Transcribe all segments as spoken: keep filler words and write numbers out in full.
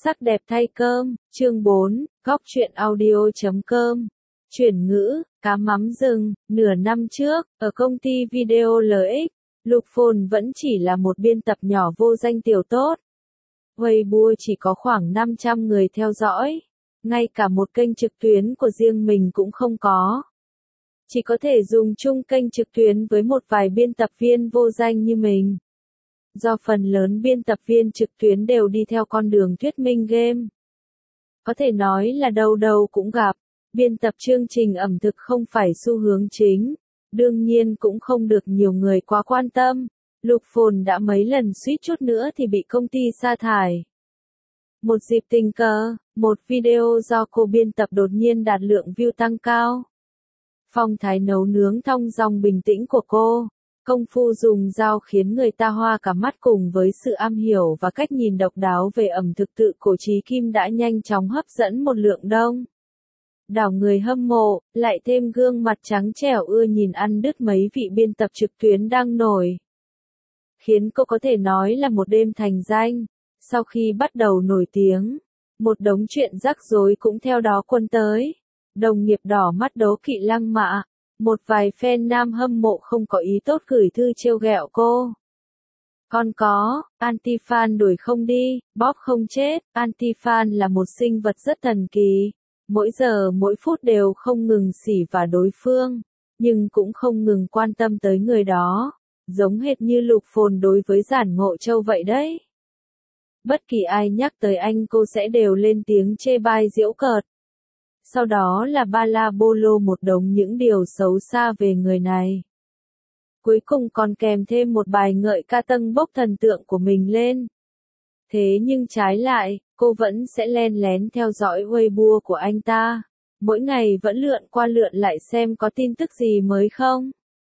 Sắc đẹp thay cơm, chương bốn, góc truyện audio chấm com. Chuyển ngữ, cá mắm rừng, nửa năm trước, ở công ty video lờ ích, Lục Phồn vẫn chỉ là một biên tập nhỏ vô danh tiểu tốt. Weibo chỉ có khoảng năm trăm người theo dõi, ngay cả một kênh trực tuyến của riêng mình cũng không có. Chỉ có thể dùng chung kênh trực tuyến với một vài biên tập viên vô danh như mình. Do phần lớn biên tập viên trực tuyến đều đi theo con đường thuyết minh game. Có thể nói là đâu đâu cũng gặp, biên tập chương trình ẩm thực không phải xu hướng chính, đương nhiên cũng không được nhiều người quá quan tâm. Lục Phồn đã mấy lần suýt chút nữa thì bị công ty sa thải. Một dịp tình cờ, một video do cô biên tập đột nhiên đạt lượng view tăng cao. Phong thái nấu nướng thong dong bình tĩnh của cô, công phu dùng dao khiến người ta hoa cả mắt cùng với sự am hiểu và cách nhìn độc đáo về ẩm thực tự cổ Chí Kim đã nhanh chóng hấp dẫn một lượng đông đảo người hâm mộ, lại thêm gương mặt trắng trẻo ưa nhìn ăn đứt mấy vị biên tập trực tuyến đang nổi. Khiến cô có thể nói là một đêm thành danh. Sau khi bắt đầu nổi tiếng, một đống chuyện rắc rối cũng theo đó quân tới. Đồng nghiệp đỏ mắt đố kỵ lăng mạ. Một vài fan nam hâm mộ không có ý tốt gửi thư trêu ghẹo cô. Còn có, anti-fan đuổi không đi, bóp không chết. Anti-fan là một sinh vật rất thần kỳ. Mỗi giờ mỗi phút đều không ngừng xỉ vả đối phương, nhưng cũng không ngừng quan tâm tới người đó. Giống hệt như Lục Phồn đối với Giản Ngộ Châu vậy đấy. Bất kỳ ai nhắc tới anh cô sẽ đều lên tiếng chê bai giễu cợt. Sau đó là ba la bô lô một đống những điều xấu xa về người này. Cuối cùng còn kèm thêm một bài ngợi ca tâng bốc thần tượng của mình lên. Thế nhưng trái lại, cô vẫn sẽ len lén theo dõi Weibo của anh ta. Mỗi ngày vẫn lượn qua lượn lại xem có tin tức gì mới không.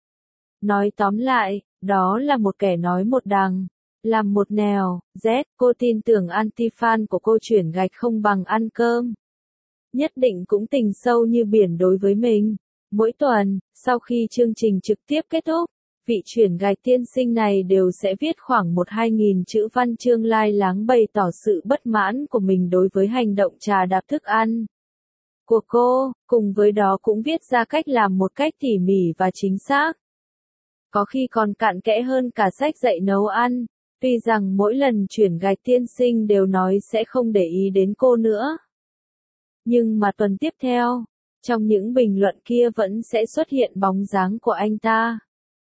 Nói tóm lại, đó là một kẻ nói một đằng, làm một nẻo. Z, cô tin tưởng anti-fan của cô chuyển gạch không bằng ăn cơm. Nhất định cũng tình sâu như biển đối với mình. Mỗi tuần, sau khi chương trình trực tiếp kết thúc, vị chuyển gạch tiên sinh này đều sẽ viết khoảng một hai nghìn chữ văn chương lai láng bày tỏ sự bất mãn của mình đối với hành động trà đạp thức ăn của cô, cùng với đó cũng viết ra cách làm một cách tỉ mỉ và chính xác. Có khi còn cặn kẽ hơn cả sách dạy nấu ăn, tuy rằng mỗi lần chuyển gạch tiên sinh đều nói sẽ không để ý đến cô nữa. Nhưng mà tuần tiếp theo, trong những bình luận kia vẫn sẽ xuất hiện bóng dáng của anh ta.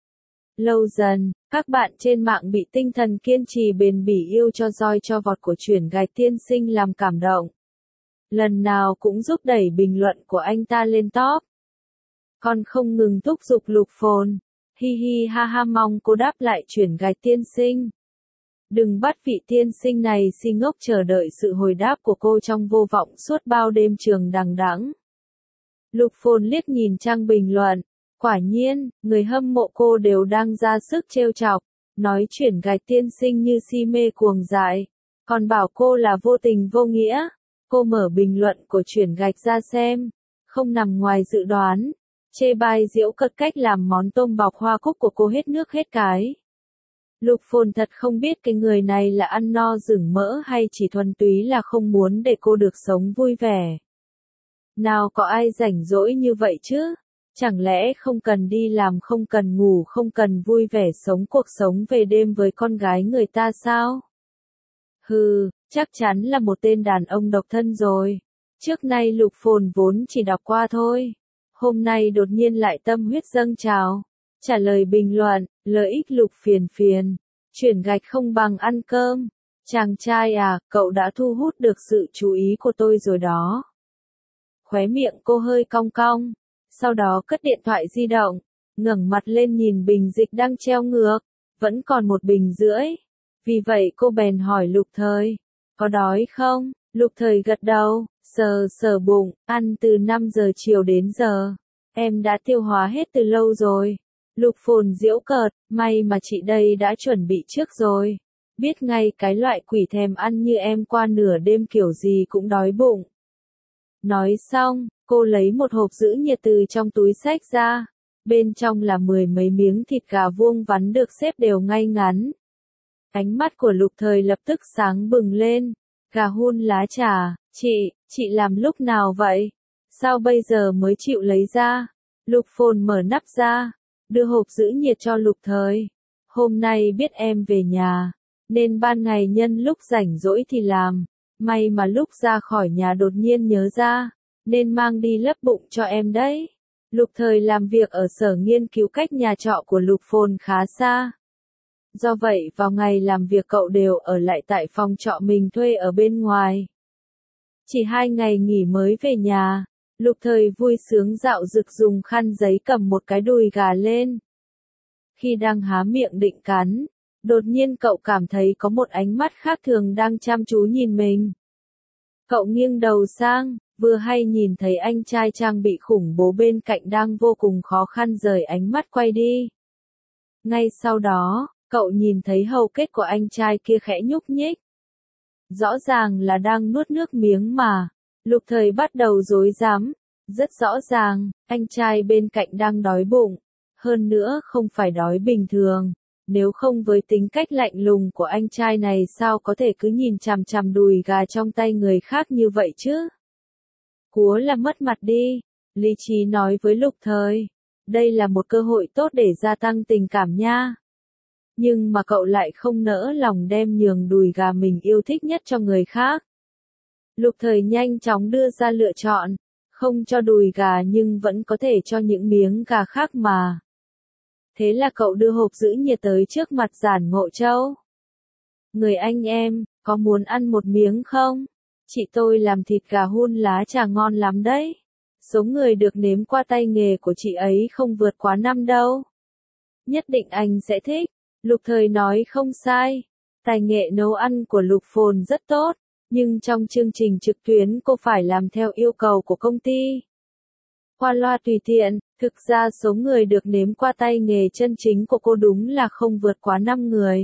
Lâu dần, các bạn trên mạng bị tinh thần kiên trì bền bỉ yêu cho roi cho vọt của chuyển gạch tiên sinh làm cảm động. Lần nào cũng giúp đẩy bình luận của anh ta lên top. Còn không ngừng thúc giục Lục Phồn. Hi hi ha ha, mong cô đáp lại chuyển gạch tiên sinh. Đừng bắt vị tiên sinh này si ngốc chờ đợi sự hồi đáp của cô trong vô vọng suốt bao đêm trường đằng đẵng. Lục Phồn liếc nhìn trang bình luận. Quả nhiên, người hâm mộ cô đều đang ra sức trêu chọc, nói chuyển gạch tiên sinh như si mê cuồng dại, còn bảo cô là vô tình vô nghĩa. Cô mở bình luận của chuyển gạch ra xem, không nằm ngoài dự đoán, chê bai giễu cợt cách làm món tôm bọc hoa cúc của cô hết nước hết cái. Lục Phồn thật không biết cái người này là ăn no rừng mỡ hay chỉ thuần túy là không muốn để cô được sống vui vẻ. Nào có ai rảnh rỗi như vậy chứ? Chẳng lẽ không cần đi làm, không cần ngủ, không cần vui vẻ sống cuộc sống về đêm với con gái người ta sao? Hừ, chắc chắn là một tên đàn ông độc thân rồi. Trước nay Lục Phồn vốn chỉ đọc qua thôi. Hôm nay đột nhiên lại tâm huyết dâng trào. Trả lời bình luận, lợi ích Lục phiền phiền. Chuyển gạch không bằng ăn cơm. Chàng trai à, cậu đã thu hút được sự chú ý của tôi rồi đó. Khóe miệng cô hơi cong cong. Sau đó cất điện thoại di động, ngẩng mặt lên nhìn bình dịch đang treo ngược, vẫn còn một bình rưỡi. Vì vậy cô bèn hỏi Lục Thời, có đói không? Lục Thời gật đầu, sờ sờ bụng, ăn từ năm giờ chiều đến giờ. Em đã tiêu hóa hết từ lâu rồi. Lục Phồn giễu cợt, may mà chị đây đã chuẩn bị trước rồi. Biết ngay cái loại quỷ thèm ăn như em qua nửa đêm kiểu gì cũng đói bụng. Nói xong, cô lấy một hộp giữ nhiệt từ trong túi xách ra. Bên trong là mười mấy miếng thịt gà vuông vắn được xếp đều ngay ngắn. Ánh mắt của Lục Thời lập tức sáng bừng lên. Gà hun lá trà, chị, chị làm lúc nào vậy? Sao bây giờ mới chịu lấy ra? Lục Phồn mở nắp ra, đưa hộp giữ nhiệt cho Lục Thời. Hôm nay biết em về nhà, nên ban ngày nhân lúc rảnh rỗi thì làm. May mà lúc ra khỏi nhà đột nhiên nhớ ra, nên mang đi lấp bụng cho em đấy. Lục Thời làm việc ở sở nghiên cứu cách nhà trọ của Lục Phồn khá xa. Do vậy vào ngày làm việc cậu đều ở lại tại phòng trọ mình thuê ở bên ngoài. Chỉ hai ngày nghỉ mới về nhà, Lục Thời vui sướng dạo dực dùng khăn giấy cầm một cái đùi gà lên. Khi đang há miệng định cắn, đột nhiên cậu cảm thấy có một ánh mắt khác thường đang chăm chú nhìn mình. Cậu nghiêng đầu sang, vừa hay nhìn thấy anh trai trang bị khủng bố bên cạnh đang vô cùng khó khăn rời ánh mắt quay đi. Ngay sau đó, cậu nhìn thấy hầu kết của anh trai kia khẽ nhúc nhích. Rõ ràng là đang nuốt nước miếng mà. Lục Thời bắt đầu rối rắm. Rất rõ ràng, anh trai bên cạnh đang đói bụng. Hơn nữa không phải đói bình thường. Nếu không với tính cách lạnh lùng của anh trai này sao có thể cứ nhìn chằm chằm đùi gà trong tay người khác như vậy chứ? Cúa là mất mặt đi. Lý trí nói với Lục Thời. Đây là một cơ hội tốt để gia tăng tình cảm nha. Nhưng mà cậu lại không nỡ lòng đem nhường đùi gà mình yêu thích nhất cho người khác. Lục Thời nhanh chóng đưa ra lựa chọn, không cho đùi gà nhưng vẫn có thể cho những miếng gà khác mà. Thế là cậu đưa hộp giữ nhiệt tới trước mặt Giản Ngộ Châu. Người anh em, có muốn ăn một miếng không? Chị tôi làm thịt gà hun lá trà ngon lắm đấy. Số người được nếm qua tay nghề của chị ấy không vượt quá năm đâu. Nhất định anh sẽ thích. Lục Thời nói không sai. Tài nghệ nấu ăn của Lục Phồn rất tốt, nhưng trong chương trình trực tuyến cô phải làm theo yêu cầu của công ty. Qua loa tùy tiện, thực ra số người được nếm qua tay nghề chân chính của cô đúng là không vượt quá năm người.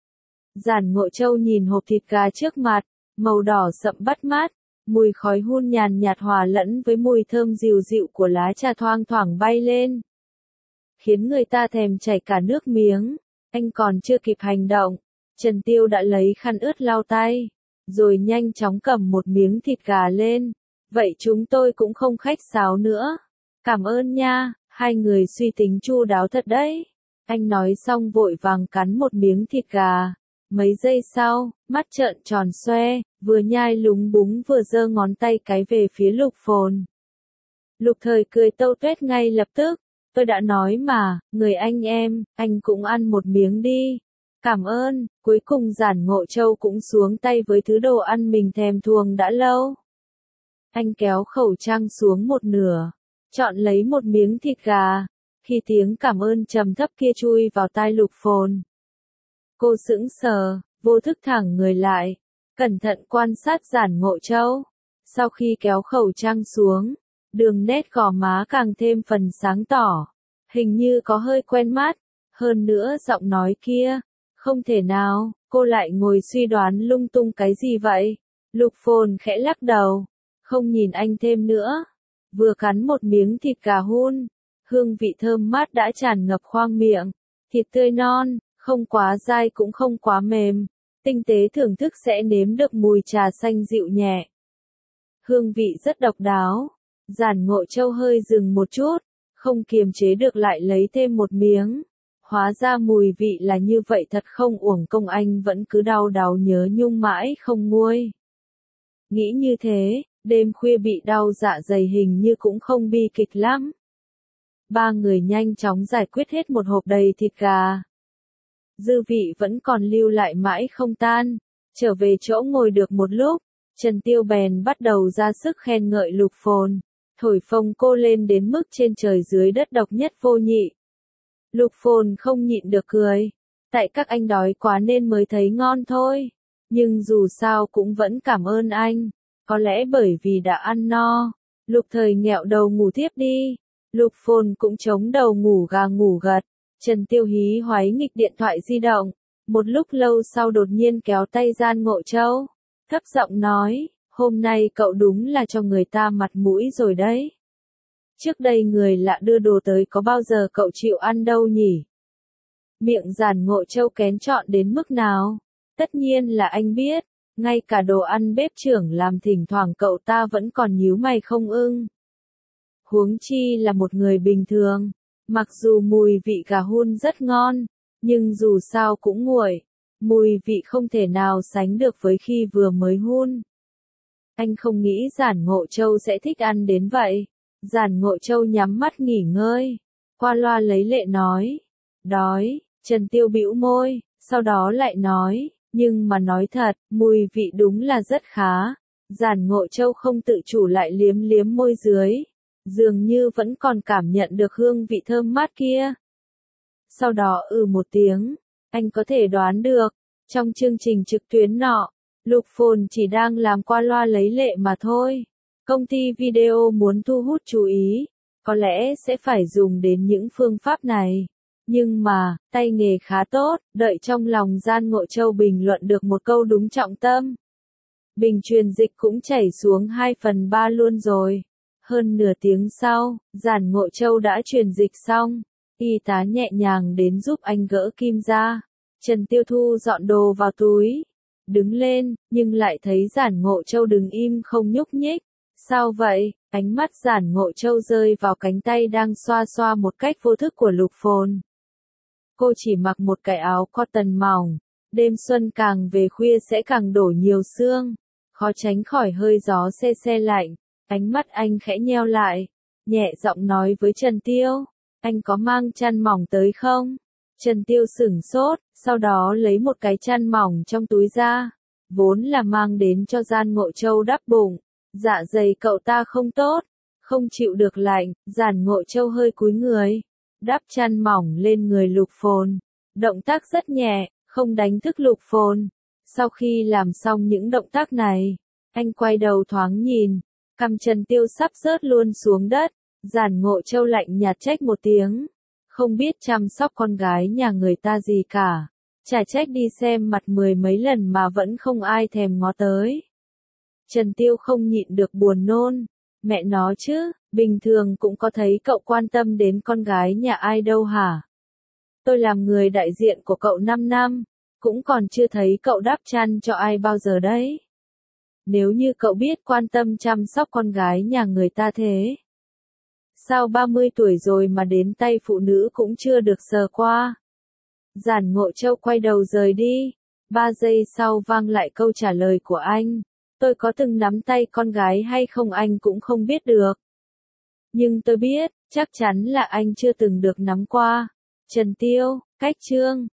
Giản Ngộ Châu nhìn hộp thịt gà trước mặt, màu đỏ sậm bắt mắt, mùi khói hun nhàn nhạt hòa lẫn với mùi thơm dịu dịu của lá trà thoang thoảng bay lên, khiến người ta thèm chảy cả nước miếng. Anh còn chưa kịp hành động, Trần Tiêu đã lấy khăn ướt lau tay, rồi nhanh chóng cầm một miếng thịt gà lên. Vậy chúng tôi cũng không khách sáo nữa. Cảm ơn nha, hai người suy tính chu đáo thật đấy. Anh nói xong vội vàng cắn một miếng thịt gà. Mấy giây sau, mắt trợn tròn xoe, vừa nhai lúng búng vừa giơ ngón tay cái về phía Lục Phồn. Lục Thời cười tâu tuét ngay lập tức. Tôi đã nói mà, người anh em, anh cũng ăn một miếng đi. Cảm ơn. Cuối cùng Giản Ngộ Châu cũng xuống tay với thứ đồ ăn mình thèm thuồng đã lâu. Anh kéo khẩu trang xuống một nửa, chọn lấy một miếng thịt gà. Khi tiếng cảm ơn trầm thấp kia chui vào tai Lục Phồn, cô sững sờ, vô thức thẳng người lại, cẩn thận quan sát Giản Ngộ Châu. Sau khi kéo khẩu trang xuống, đường nét gò má càng thêm phần sáng tỏ, hình như có hơi quen mắt. Hơn nữa giọng nói kia, không thể nào, cô lại ngồi suy đoán lung tung cái gì vậy? Lục Phồn khẽ lắc đầu, không nhìn anh thêm nữa, vừa cắn một miếng thịt gà hun, hương vị thơm mát đã tràn ngập khoang miệng, thịt tươi non, không quá dai cũng không quá mềm, tinh tế thưởng thức sẽ nếm được mùi trà xanh dịu nhẹ. Hương vị rất độc đáo. Giản Ngộ Châu hơi dừng một chút, không kiềm chế được lại lấy thêm một miếng. Hóa ra mùi vị là như vậy, thật không uổng công anh vẫn cứ đau đáu nhớ nhung mãi không nguôi. Nghĩ như thế, đêm khuya bị đau dạ dày hình như cũng không bi kịch lắm. Ba người nhanh chóng giải quyết hết một hộp đầy thịt gà. Dư vị vẫn còn lưu lại mãi không tan. Trở về chỗ ngồi được một lúc, Trần Tiêu bèn bắt đầu ra sức khen ngợi Lục Phồn, thổi phồng cô lên đến mức trên trời dưới đất độc nhất vô nhị. Lục Phồn không nhịn được cười. Tại các anh đói quá nên mới thấy ngon thôi. Nhưng dù sao cũng vẫn cảm ơn anh. Có lẽ bởi vì đã ăn no. Lục Thời nghẹo đầu ngủ tiếp đi. Lục Phồn cũng chống đầu ngủ gà ngủ gật. Trần Tiêu hí hoáy nghịch điện thoại di động. Một lúc lâu sau đột nhiên kéo tay Giản Ngộ Châu, thấp giọng nói, hôm nay cậu đúng là cho người ta mặt mũi rồi đấy. Trước đây người lạ đưa đồ tới có bao giờ cậu chịu ăn đâu nhỉ? Miệng Giản Ngộ Châu kén chọn đến mức nào? Tất nhiên là anh biết. Ngay cả đồ ăn bếp trưởng làm thỉnh thoảng cậu ta vẫn còn nhíu mày không ưng. Huống chi là một người bình thường. Mặc dù mùi vị gà hun rất ngon, nhưng dù sao cũng nguội. Mùi vị không thể nào sánh được với khi vừa mới hun. Anh không nghĩ Giản Ngộ Châu sẽ thích ăn đến vậy. Giản Ngộ Châu nhắm mắt nghỉ ngơi. Qua loa lấy lệ nói. Đói. Trần Tiêu bĩu môi, sau đó lại nói. Nhưng mà nói thật, mùi vị đúng là rất khá. Giản Ngộ Châu không tự chủ lại liếm liếm môi dưới. Dường như vẫn còn cảm nhận được hương vị thơm mát kia. Sau đó ừ một tiếng. Anh có thể đoán được. Trong chương trình trực tuyến nọ, Lục Phồn chỉ đang làm qua loa lấy lệ mà thôi. Công ty video muốn thu hút chú ý, có lẽ sẽ phải dùng đến những phương pháp này. Nhưng mà, tay nghề khá tốt, đợi trong lòng Giản Ngộ Châu bình luận được một câu đúng trọng tâm. Bình truyền dịch cũng chảy xuống hai phần ba luôn rồi. Hơn nửa tiếng sau, Giản Ngộ Châu đã truyền dịch xong. Y tá nhẹ nhàng đến giúp anh gỡ kim ra. Trần Tiêu Thu dọn đồ vào túi. Đứng lên, nhưng lại thấy Giản Ngộ Châu đứng im không nhúc nhích. Sao vậy? Ánh mắt Giản Ngộ Châu rơi vào cánh tay đang xoa xoa một cách vô thức của Lục Phồn. Cô chỉ mặc một cái áo cotton mỏng. Đêm xuân càng về khuya sẽ càng đổ nhiều sương. Khó tránh khỏi hơi gió se se lạnh. Ánh mắt anh khẽ nheo lại. Nhẹ giọng nói với Trần Tiêu. Anh có mang chăn mỏng tới không? Trần Tiêu sửng sốt, sau đó lấy một cái chăn mỏng trong túi ra. Vốn là mang đến cho Giản Ngộ Châu đắp bụng. Dạ dày cậu ta không tốt, không chịu được lạnh. Giản Ngộ Châu hơi cúi người, đắp chăn mỏng lên người Lục Phồn. Động tác rất nhẹ, không đánh thức Lục Phồn. Sau khi làm xong những động tác này, anh quay đầu thoáng nhìn, cằm Trần Tiêu sắp rớt luôn xuống đất. Giản Ngộ Châu lạnh nhạt trách một tiếng. Không biết chăm sóc con gái nhà người ta gì cả. Chả trách đi xem mặt mười mấy lần mà vẫn không ai thèm ngó tới. Trần Tiêu không nhịn được buồn nôn. Mẹ nó chứ, bình thường cũng có thấy cậu quan tâm đến con gái nhà ai đâu hả? Tôi làm người đại diện của cậu năm năm, cũng còn chưa thấy cậu đắp chăn cho ai bao giờ đấy. Nếu như cậu biết quan tâm chăm sóc con gái nhà người ta thế. Sao ba mươi tuổi rồi mà đến tay phụ nữ cũng chưa được sờ qua? Giản Ngộ Châu quay đầu rời đi. Ba giây sau vang lại câu trả lời của anh. Tôi có từng nắm tay con gái hay không anh cũng không biết được. Nhưng tôi biết, chắc chắn là anh chưa từng được nắm qua. Trần Tiêu, cách chương.